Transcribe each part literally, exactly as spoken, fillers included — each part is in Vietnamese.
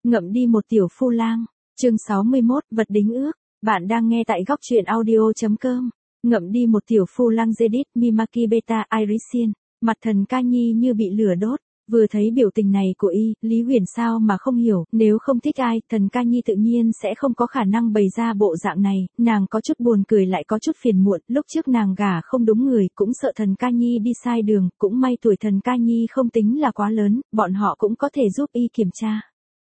Ngậm đi một tiểu phu lang. Chương sáu mươi mốt, vật đính ước. Bạn đang nghe tại góc truyện audio.com. Ngậm đi một tiểu phu lang Judith Mimaki Beta Irisian. Mặt thần ca nhi như bị lửa đốt. Vừa thấy biểu tình này của y, Lý Huyền sao mà không hiểu, nếu không thích ai, thần ca nhi tự nhiên sẽ không có khả năng bày ra bộ dạng này, nàng có chút buồn cười lại có chút phiền muộn, lúc trước nàng gả không đúng người, cũng sợ thần ca nhi đi sai đường, cũng may tuổi thần ca nhi không tính là quá lớn, bọn họ cũng có thể giúp y kiểm tra.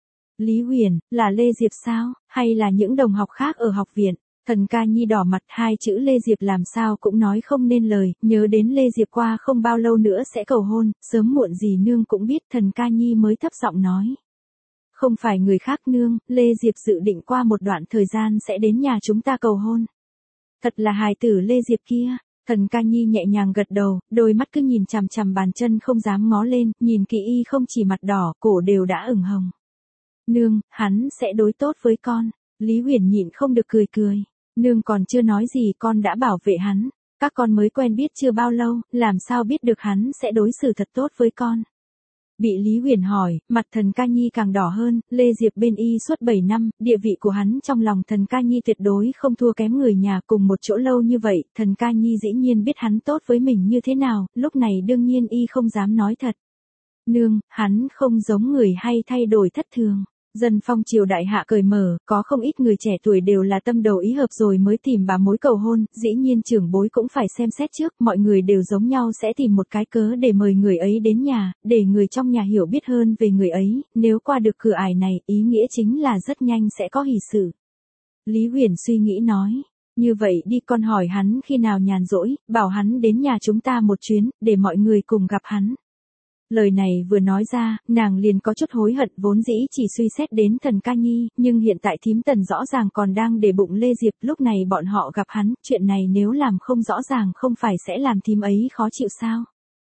Lý Huyền, là Lê Diệp sao, hay là những đồng học khác ở học viện? Thần ca nhi đỏ mặt, hai chữ Lê Diệp làm sao cũng nói không nên lời, nhớ đến Lê Diệp qua không bao lâu nữa sẽ cầu hôn, sớm muộn gì nương cũng biết, thần ca nhi mới thấp giọng nói. Không phải người khác nương, Lê Diệp dự định qua một đoạn thời gian sẽ đến nhà chúng ta cầu hôn. Thật là hài tử Lê Diệp kia. Thần ca nhi nhẹ nhàng gật đầu, đôi mắt cứ nhìn chằm chằm bàn chân không dám ngó lên, nhìn kỹ y không chỉ mặt đỏ, cổ đều đã ửng hồng. Nương, hắn sẽ đối tốt với con. Lý Huyền nhịn không được cười cười. Nương còn chưa nói gì con đã bảo vệ hắn. Các con mới quen biết chưa bao lâu, làm sao biết được hắn sẽ đối xử thật tốt với con. Bị Lý Huyền hỏi, mặt thần ca nhi càng đỏ hơn, Lê Diệp bên y suốt bảy năm, địa vị của hắn trong lòng thần ca nhi tuyệt đối không thua kém người nhà cùng một chỗ lâu như vậy, thần ca nhi dĩ nhiên biết hắn tốt với mình như thế nào, lúc này đương nhiên y không dám nói thật. Nương, hắn không giống người hay thay đổi thất thường. Dân phong triều đại hạ cởi mở, có không ít người trẻ tuổi đều là tâm đầu ý hợp rồi mới tìm bà mối cầu hôn, dĩ nhiên trưởng bối cũng phải xem xét trước, mọi người đều giống nhau sẽ tìm một cái cớ để mời người ấy đến nhà, để người trong nhà hiểu biết hơn về người ấy, nếu qua được cửa ải này, ý nghĩa chính là rất nhanh sẽ có hỷ sự. Lý Huyền suy nghĩ nói, như vậy đi con hỏi hắn khi nào nhàn rỗi, bảo hắn đến nhà chúng ta một chuyến, để mọi người cùng gặp hắn. Lời này vừa nói ra, nàng liền có chút hối hận vốn dĩ chỉ suy xét đến thần ca nhi, nhưng hiện tại thím tần rõ ràng còn đang để bụng Lê Diệp, lúc này bọn họ gặp hắn, chuyện này nếu làm không rõ ràng không phải sẽ làm thím ấy khó chịu sao.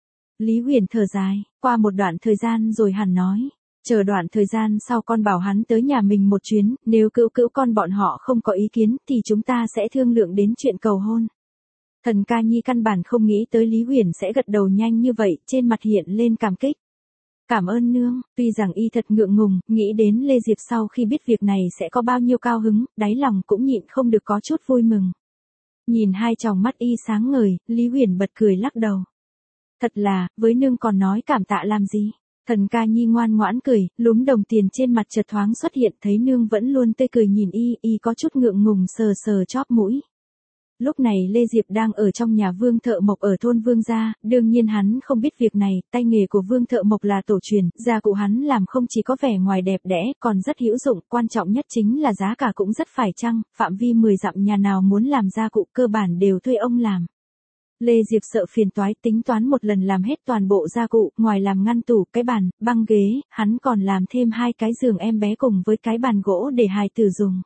Lý Huyền thở dài, qua một đoạn thời gian rồi hẳn nói, chờ đoạn thời gian sau con bảo hắn tới nhà mình một chuyến, nếu cữu cữu con bọn họ không có ý kiến thì chúng ta sẽ thương lượng đến chuyện cầu hôn. Thần ca nhi căn bản không nghĩ tới Lý Huyền sẽ gật đầu nhanh như vậy, trên mặt hiện lên cảm kích. Cảm ơn nương, tuy rằng y thật ngượng ngùng, nghĩ đến Lê Diệp sau khi biết việc này sẽ có bao nhiêu cao hứng, đáy lòng cũng nhịn không được có chút vui mừng. Nhìn hai tròng mắt y sáng ngời, Lý Huyền bật cười lắc đầu. Thật là, với nương còn nói cảm tạ làm gì? Thần ca nhi ngoan ngoãn cười, lúm đồng tiền trên mặt chợt thoáng xuất hiện thấy nương vẫn luôn tươi cười nhìn y, y có chút ngượng ngùng sờ sờ chóp mũi. Lúc này Lê Diệp đang ở trong nhà Vương Thợ Mộc ở thôn Vương gia, đương nhiên hắn không biết việc này, tay nghề của Vương Thợ Mộc là tổ truyền, gia cụ hắn làm không chỉ có vẻ ngoài đẹp đẽ, còn rất hữu dụng, quan trọng nhất chính là giá cả cũng rất phải chăng, phạm vi mười dặm nhà nào muốn làm gia cụ cơ bản đều thuê ông làm. Lê Diệp sợ phiền toái tính toán một lần làm hết toàn bộ gia cụ, ngoài làm ngăn tủ, cái bàn, băng ghế, hắn còn làm thêm hai cái giường em bé cùng với cái bàn gỗ để hài tử dùng.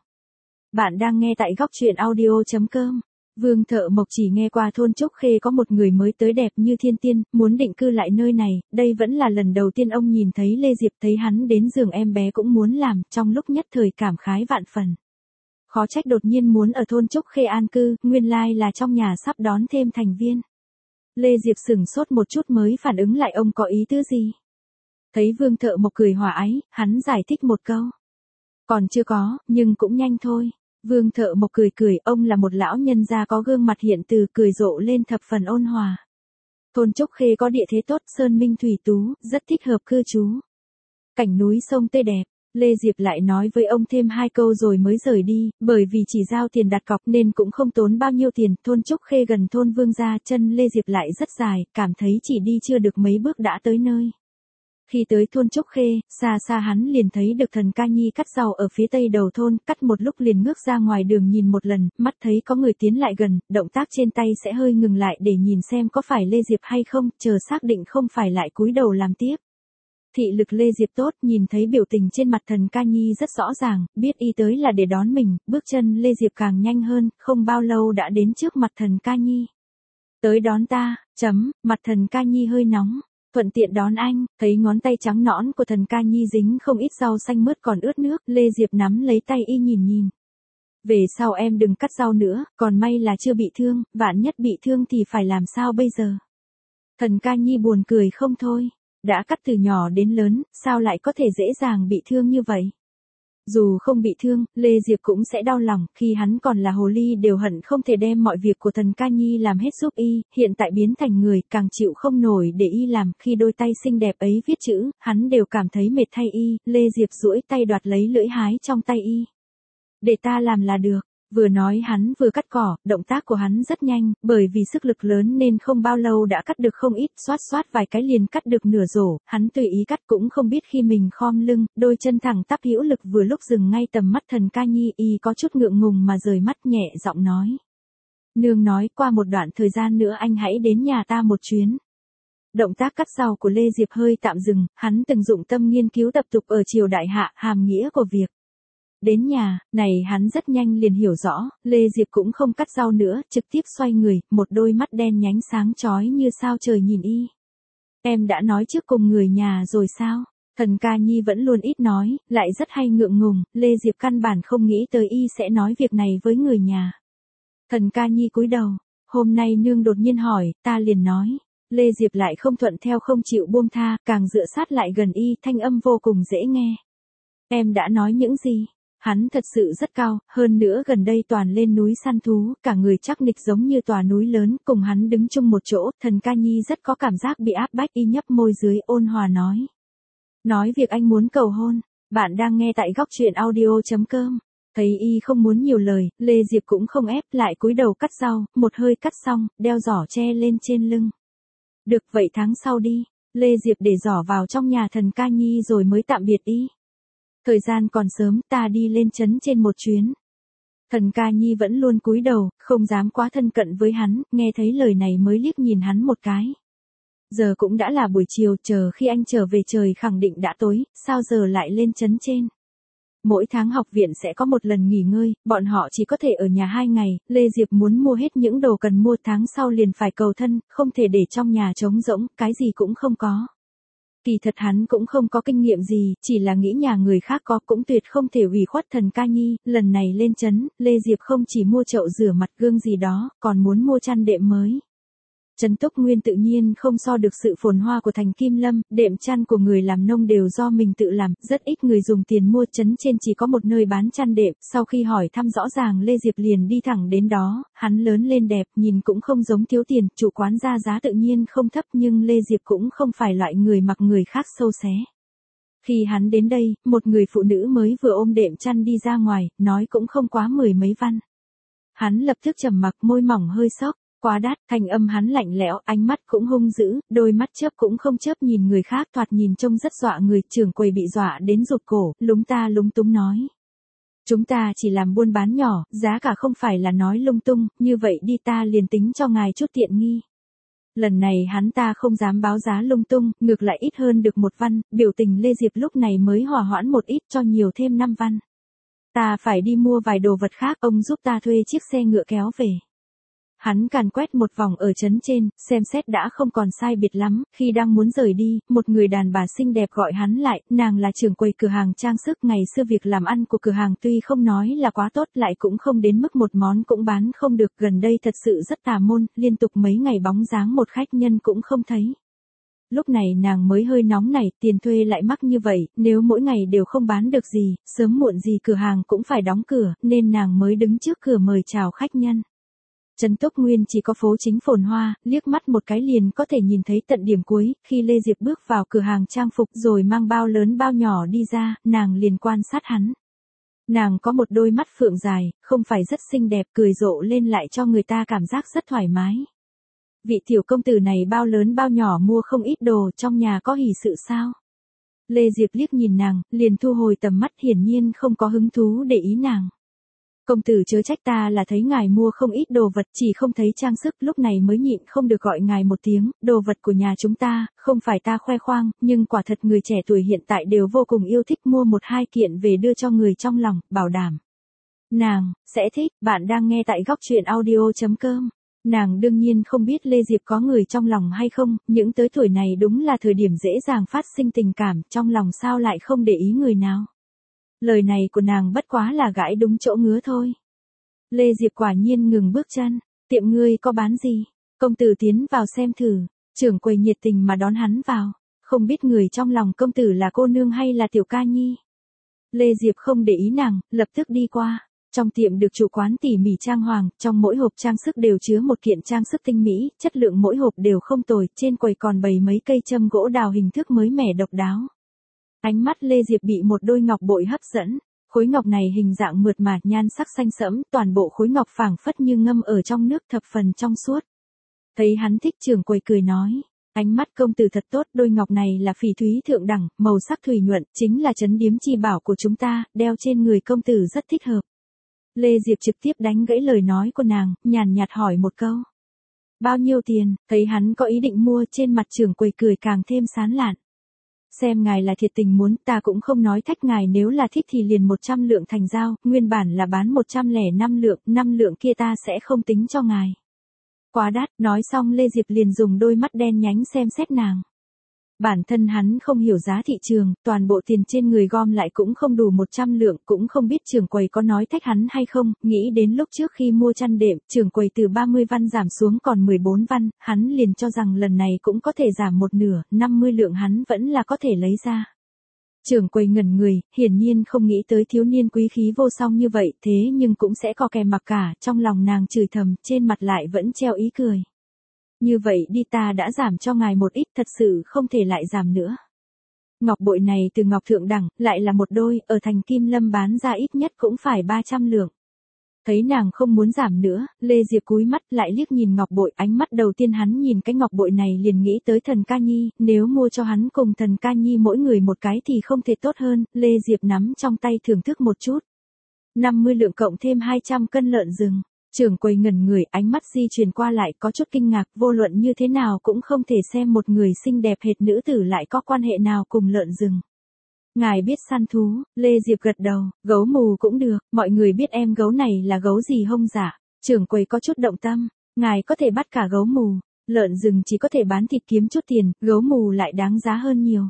Bạn đang nghe tại góc truyện audio.com. Vương Thợ Mộc chỉ nghe qua thôn Trúc Khê có một người mới tới đẹp như thiên tiên, muốn định cư lại nơi này, đây vẫn là lần đầu tiên ông nhìn thấy Lê Diệp, thấy hắn đến giường em bé cũng muốn làm, trong lúc nhất thời cảm khái vạn phần. Khó trách đột nhiên muốn ở thôn Trúc Khê an cư, nguyên lai là trong nhà sắp đón thêm thành viên. Lê Diệp sửng sốt một chút mới phản ứng lại ông có ý tứ gì. Thấy Vương Thợ Mộc cười hòa ái, hắn giải thích một câu. Còn chưa có, nhưng cũng nhanh thôi. Vương Thợ Mộc cười cười, ông là một lão nhân gia có gương mặt hiện từ cười rộ lên thập phần ôn hòa. Thôn Trúc Khê có địa thế tốt, sơn minh thủy tú, rất thích hợp cư trú. Cảnh núi sông tươi đẹp, Lê Diệp lại nói với ông thêm hai câu rồi mới rời đi, bởi vì chỉ giao tiền đặt cọc nên cũng không tốn bao nhiêu tiền, thôn Trúc Khê gần thôn Vương gia, chân Lê Diệp lại rất dài, cảm thấy chỉ đi chưa được mấy bước đã tới nơi. Khi tới thôn Trúc Khê, xa xa hắn liền thấy được thần ca nhi cắt rau ở phía tây đầu thôn, cắt một lúc liền ngước ra ngoài đường nhìn một lần, mắt thấy có người tiến lại gần, động tác trên tay sẽ hơi ngừng lại để nhìn xem có phải Lê Diệp hay không, chờ xác định không phải lại cúi đầu làm tiếp. Thị lực Lê Diệp tốt, nhìn thấy biểu tình trên mặt thần ca nhi rất rõ ràng, biết y tới là để đón mình, bước chân Lê Diệp càng nhanh hơn, không bao lâu đã đến trước mặt thần ca nhi. Tới đón ta, chấm, mặt thần ca nhi hơi nóng. Thuận tiện đón anh, thấy ngón tay trắng nõn của thần ca nhi dính không ít rau xanh mướt còn ướt nước, Lê Diệp nắm lấy tay y nhìn nhìn. Về sau em đừng cắt rau nữa, còn may là chưa bị thương, vạn nhất bị thương thì phải làm sao bây giờ. Thần ca nhi buồn cười không thôi, đã cắt từ nhỏ đến lớn, sao lại có thể dễ dàng bị thương như vậy. Dù không bị thương, Lê Diệp cũng sẽ đau lòng, khi hắn còn là hồ ly đều hận không thể đem mọi việc của Thần Ca Nhi làm hết giúp y, hiện tại biến thành người, càng chịu không nổi để y làm, khi đôi tay xinh đẹp ấy viết chữ, hắn đều cảm thấy mệt thay y, Lê Diệp duỗi tay đoạt lấy lưỡi hái trong tay y. Để ta làm là được. Vừa nói hắn vừa cắt cỏ, động tác của hắn rất nhanh, bởi vì sức lực lớn nên không bao lâu đã cắt được không ít, xoát xoát vài cái liền cắt được nửa rổ, hắn tùy ý cắt cũng không biết khi mình khom lưng, đôi chân thẳng tắp hữu lực vừa lúc dừng ngay tầm mắt Thần Ca Nhi, y có chút ngượng ngùng mà rời mắt nhẹ giọng nói. Nương nói qua một đoạn thời gian nữa anh hãy đến nhà ta một chuyến. Động tác cắt rau của Lê Diệp hơi tạm dừng, hắn từng dụng tâm nghiên cứu tập tục ở triều đại hạ, hàm nghĩa của việc. Đến nhà, này hắn rất nhanh liền hiểu rõ, Lê Diệp cũng không cắt rau nữa, trực tiếp xoay người, một đôi mắt đen nhánh sáng chói như sao trời nhìn y. Em đã nói trước cùng người nhà rồi sao? Thần Ca Nhi vẫn luôn ít nói, lại rất hay ngượng ngùng, Lê Diệp căn bản không nghĩ tới y sẽ nói việc này với người nhà. Thần Ca Nhi cúi đầu, hôm nay nương đột nhiên hỏi, ta liền nói. Lê Diệp lại không thuận theo không chịu buông tha, càng dựa sát lại gần y, thanh âm vô cùng dễ nghe. Em đã nói những gì? Hắn thật sự rất cao, hơn nữa gần đây toàn lên núi săn thú, cả người chắc nịch giống như tòa núi lớn, cùng hắn đứng chung một chỗ, Thần Ca Nhi rất có cảm giác bị áp bách, y nhấp môi dưới ôn hòa nói. Nói việc anh muốn cầu hôn, bạn đang nghe tại góc truyện audio chấm com. Thấy y không muốn nhiều lời, Lê Diệp cũng không ép, lại cúi đầu cắt rau, một hơi cắt xong, đeo giỏ tre lên trên lưng. Được vậy tháng sau đi, Lê Diệp để giỏ vào trong nhà Thần Ca Nhi rồi mới tạm biệt y. Thời gian còn sớm, ta đi lên trấn trên một chuyến. Thần Ca Nhi vẫn luôn cúi đầu, không dám quá thân cận với hắn, nghe thấy lời này mới liếc nhìn hắn một cái. Giờ cũng đã là buổi chiều, chờ khi anh trở về trời khẳng định đã tối, sao giờ lại lên trấn trên. Mỗi tháng học viện sẽ có một lần nghỉ ngơi, bọn họ chỉ có thể ở nhà hai ngày, Lê Diệp muốn mua hết những đồ cần mua tháng sau liền phải cầu thân, không thể để trong nhà trống rỗng, cái gì cũng không có. Kỳ thật hắn cũng không có kinh nghiệm gì, chỉ là nghĩ nhà người khác có cũng tuyệt không thể ủy khuất Thần Ca Nhi, lần này lên trấn, Lê Diệp không chỉ mua chậu rửa mặt gương gì đó, còn muốn mua chăn đệm mới. Trấn Túc Nguyên tự nhiên không so được sự phồn hoa của thành Kim Lâm, đệm chăn của người làm nông đều do mình tự làm, rất ít người dùng tiền mua, trấn trên chỉ có một nơi bán chăn đệm, sau khi hỏi thăm rõ ràng Lê Diệp liền đi thẳng đến đó, hắn lớn lên đẹp, nhìn cũng không giống thiếu tiền, chủ quán ra giá tự nhiên không thấp nhưng Lê Diệp cũng không phải loại người mặc người khác sâu xé. Khi hắn đến đây, một người phụ nữ mới vừa ôm đệm chăn đi ra ngoài, nói cũng không quá mười mấy văn. Hắn lập tức trầm mặc, môi mỏng hơi sốc. Quá đắt, thanh âm hắn lạnh lẽo, ánh mắt cũng hung dữ, đôi mắt chớp cũng không chớp nhìn người khác, thoạt nhìn trông rất dọa người, trưởng quầy bị dọa đến rụt cổ, lúng ta lúng túng nói. Chúng ta chỉ làm buôn bán nhỏ, giá cả không phải là nói lung tung, như vậy đi ta liền tính cho ngài chút tiện nghi. Lần này hắn ta không dám báo giá lung tung, ngược lại ít hơn được một văn, biểu tình Lê Diệp lúc này mới hòa hoãn một ít cho nhiều thêm năm văn. Ta phải đi mua vài đồ vật khác, ông giúp ta thuê chiếc xe ngựa kéo về. Hắn càn quét một vòng ở trấn trên, xem xét đã không còn sai biệt lắm, khi đang muốn rời đi, một người đàn bà xinh đẹp gọi hắn lại, nàng là trưởng quầy cửa hàng trang sức, ngày xưa việc làm ăn của cửa hàng tuy không nói là quá tốt lại cũng không đến mức một món cũng bán không được, gần đây thật sự rất tà môn, liên tục mấy ngày bóng dáng một khách nhân cũng không thấy. Lúc này nàng mới hơi nóng nảy, tiền thuê lại mắc như vậy, nếu mỗi ngày đều không bán được gì, sớm muộn gì cửa hàng cũng phải đóng cửa, nên nàng mới đứng trước cửa mời chào khách nhân. Trấn Túc Nguyên chỉ có phố chính phồn hoa, liếc mắt một cái liền có thể nhìn thấy tận điểm cuối, khi Lê Diệp bước vào cửa hàng trang phục rồi mang bao lớn bao nhỏ đi ra, nàng liền quan sát hắn. Nàng có một đôi mắt phượng dài, không phải rất xinh đẹp, cười rộ lên lại cho người ta cảm giác rất thoải mái. Vị tiểu công tử này bao lớn bao nhỏ mua không ít đồ, trong nhà có hỷ sự sao? Lê Diệp liếc nhìn nàng, liền thu hồi tầm mắt, hiển nhiên không có hứng thú để ý nàng. Công tử chớ trách, ta là thấy ngài mua không ít đồ vật, chỉ không thấy trang sức, lúc này mới nhịn không được gọi ngài một tiếng, đồ vật của nhà chúng ta, không phải ta khoe khoang, nhưng quả thật người trẻ tuổi hiện tại đều vô cùng yêu thích, mua một hai kiện về đưa cho người trong lòng, bảo đảm. Nàng, sẽ thích, bạn đang nghe tại góc truyện audio chấm com. Nàng đương nhiên không biết Lê Diệp có người trong lòng hay không, những tới tuổi này đúng là thời điểm dễ dàng phát sinh tình cảm, trong lòng sao lại không để ý người nào. Lời này của nàng bất quá là gãi đúng chỗ ngứa thôi. Lê Diệp quả nhiên ngừng bước chân, tiệm ngươi có bán gì? Công tử tiến vào xem thử, trưởng quầy nhiệt tình mà đón hắn vào, không biết người trong lòng công tử là cô nương hay là Tiểu Ca Nhi. Lê Diệp không để ý nàng, lập tức đi qua. Trong tiệm được chủ quán tỉ mỉ trang hoàng, trong mỗi hộp trang sức đều chứa một kiện trang sức tinh mỹ, chất lượng mỗi hộp đều không tồi, trên quầy còn bày mấy cây châm gỗ đào hình thức mới mẻ độc đáo. Ánh mắt Lê Diệp bị một đôi ngọc bội hấp dẫn. Khối ngọc này hình dạng mượt mà, nhan sắc xanh sẫm, toàn bộ khối ngọc phảng phất như ngâm ở trong nước, thập phần trong suốt. Thấy hắn thích, trưởng quầy cười nói, ánh mắt công tử thật tốt, đôi ngọc này là phỉ thúy thượng đẳng, màu sắc thủy nhuận, chính là trấn điếm chi bảo của chúng ta, đeo trên người công tử rất thích hợp. Lê Diệp trực tiếp đánh gãy lời nói của nàng, nhàn nhạt hỏi một câu. Bao nhiêu tiền? Thấy hắn có ý định mua, trên mặt trưởng quầy cười càng thêm sán lạn. Xem ngài là thiệt tình muốn, ta cũng không nói thách ngài, nếu là thích thì liền một trăm lượng thành giao, nguyên bản là bán một trăm lẻ năm lượng, năm lượng kia ta sẽ không tính cho ngài. Quá đắt, nói xong Lê Diệp liền dùng đôi mắt đen nhánh xem xét nàng. Bản thân hắn không hiểu giá thị trường, toàn bộ tiền trên người gom lại cũng không đủ một trăm lượng, cũng không biết trưởng quầy có nói thách hắn hay không, nghĩ đến lúc trước khi mua chăn đệm, trưởng quầy từ ba mươi văn giảm xuống còn mười bốn văn, hắn liền cho rằng lần này cũng có thể giảm một nửa, năm mươi lượng hắn vẫn là có thể lấy ra. Trưởng quầy ngẩn người, hiển nhiên không nghĩ tới thiếu niên quý khí vô song như vậy, thế nhưng cũng sẽ có kèm mặc cả, trong lòng nàng chửi thầm, trên mặt lại vẫn treo ý cười. Như vậy đi, ta đã giảm cho ngài một ít, thật sự không thể lại giảm nữa. Ngọc bội này từ ngọc thượng đẳng, lại là một đôi, ở thành Kim Lâm bán ra ít nhất cũng phải ba trăm lượng. Thấy nàng không muốn giảm nữa, Lê Diệp cúi mắt lại liếc nhìn ngọc bội, ánh mắt đầu tiên hắn nhìn cái ngọc bội này liền nghĩ tới Thần Ca Nhi, nếu mua cho hắn cùng Thần Ca Nhi mỗi người một cái thì không thể tốt hơn, Lê Diệp nắm trong tay thưởng thức một chút. năm mươi lượng cộng thêm hai trăm cân lợn rừng. Trưởng quầy ngẩn người, ánh mắt di chuyển qua lại, có chút kinh ngạc, vô luận như thế nào cũng không thể xem một người xinh đẹp hệt nữ tử lại có quan hệ nào cùng lợn rừng. Ngài biết săn thú, Lê Diệp gật đầu, gấu mù cũng được, mọi người biết em gấu này là gấu gì hông dạ? Trưởng quầy có chút động tâm, ngài có thể bắt cả gấu mù, lợn rừng chỉ có thể bán thịt kiếm chút tiền, gấu mù lại đáng giá hơn nhiều.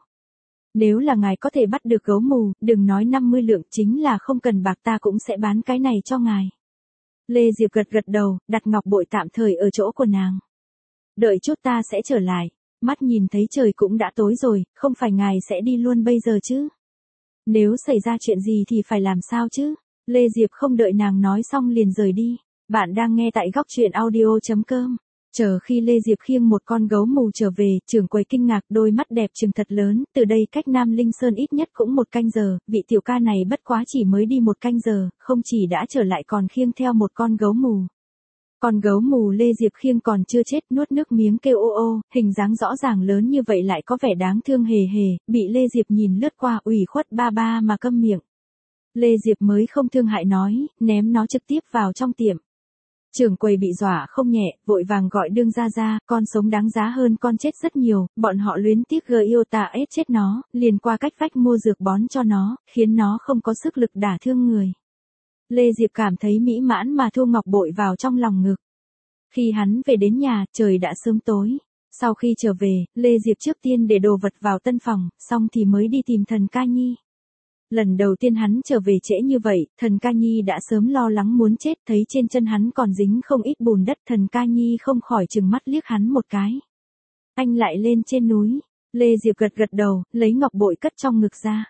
Nếu là ngài có thể bắt được gấu mù, đừng nói năm mươi lượng, chính là không cần bạc ta cũng sẽ bán cái này cho ngài. Lê Diệp gật gật đầu, đặt ngọc bội tạm thời ở chỗ của nàng. Đợi chút ta sẽ trở lại, mắt nhìn thấy trời cũng đã tối rồi, không phải ngài sẽ đi luôn bây giờ chứ? Nếu xảy ra chuyện gì thì phải làm sao chứ? Lê Diệp không đợi nàng nói xong liền rời đi. Bạn đang nghe tại góc truyện audio chấm com. Chờ khi Lê Diệp khiêng một con gấu mù trở về, trưởng quầy kinh ngạc, đôi mắt đẹp trừng thật lớn, từ đây cách Nam Linh Sơn ít nhất cũng một canh giờ, vị tiểu ca này bất quá chỉ mới đi một canh giờ, không chỉ đã trở lại còn khiêng theo một con gấu mù. Con gấu mù Lê Diệp khiêng còn chưa chết, nuốt nước miếng kêu ô ô, hình dáng rõ ràng lớn như vậy lại có vẻ đáng thương hề hề, bị Lê Diệp nhìn lướt qua ủy khuất ba ba mà câm miệng. Lê Diệp mới không thương hại nói, ném nó trực tiếp vào trong tiệm. Trưởng quầy bị dọa không nhẹ, vội vàng gọi đương gia ra, con sống đáng giá hơn con chết rất nhiều, bọn họ luyến tiếc gờ yêu ta ép chết nó, liền qua cách vách mua dược bón cho nó, khiến nó không có sức lực đả thương người. Lê Diệp cảm thấy mỹ mãn mà thu ngọc bội vào trong lòng ngực. Khi hắn về đến nhà, trời đã sớm tối. Sau khi trở về, Lê Diệp trước tiên để đồ vật vào tân phòng, xong thì mới đi tìm Thần Ca Nhi. Lần đầu tiên hắn trở về trễ như vậy, Thần Ca Nhi đã sớm lo lắng muốn chết, thấy trên chân hắn còn dính không ít bùn đất, Thần Ca Nhi không khỏi trừng mắt liếc hắn một cái. Anh lại lên trên núi. Lê Diệp gật gật đầu, lấy ngọc bội cất trong ngực ra.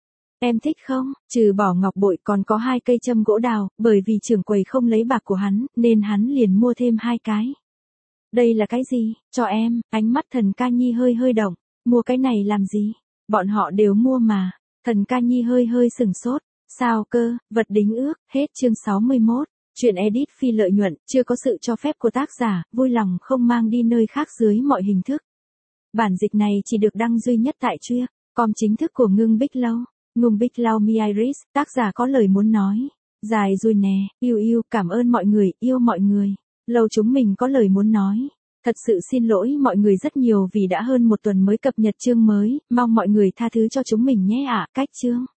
Em thích không? Trừ bỏ ngọc bội còn có hai cây châm gỗ đào, bởi vì trưởng quầy không lấy bạc của hắn, nên hắn liền mua thêm hai cái. Đây là cái gì? Cho em. Ánh mắt Thần Ca Nhi hơi hơi động. Mua cái này làm gì? Bọn họ đều mua mà. Thần Ca Nhi hơi hơi sừng sốt. Sao cơ? Vật đính ước. Hết chương sáu mươi mốt. Chuyện edit phi lợi nhuận, chưa có sự cho phép của tác giả, vui lòng không mang đi nơi khác dưới mọi hình thức. Bản dịch này chỉ được đăng duy nhất tại Truya, com chính thức của Ngưng Bích Lâu. Ngưng Bích Lâu Mi Iris, tác giả có lời muốn nói. Dài rồi nè, yêu yêu, cảm ơn mọi người, yêu mọi người. Lâu chúng mình có lời muốn nói. Thật sự xin lỗi mọi người rất nhiều vì đã hơn một tuần mới cập nhật chương mới, mong mọi người tha thứ cho chúng mình nhé ạ. À, cách chương.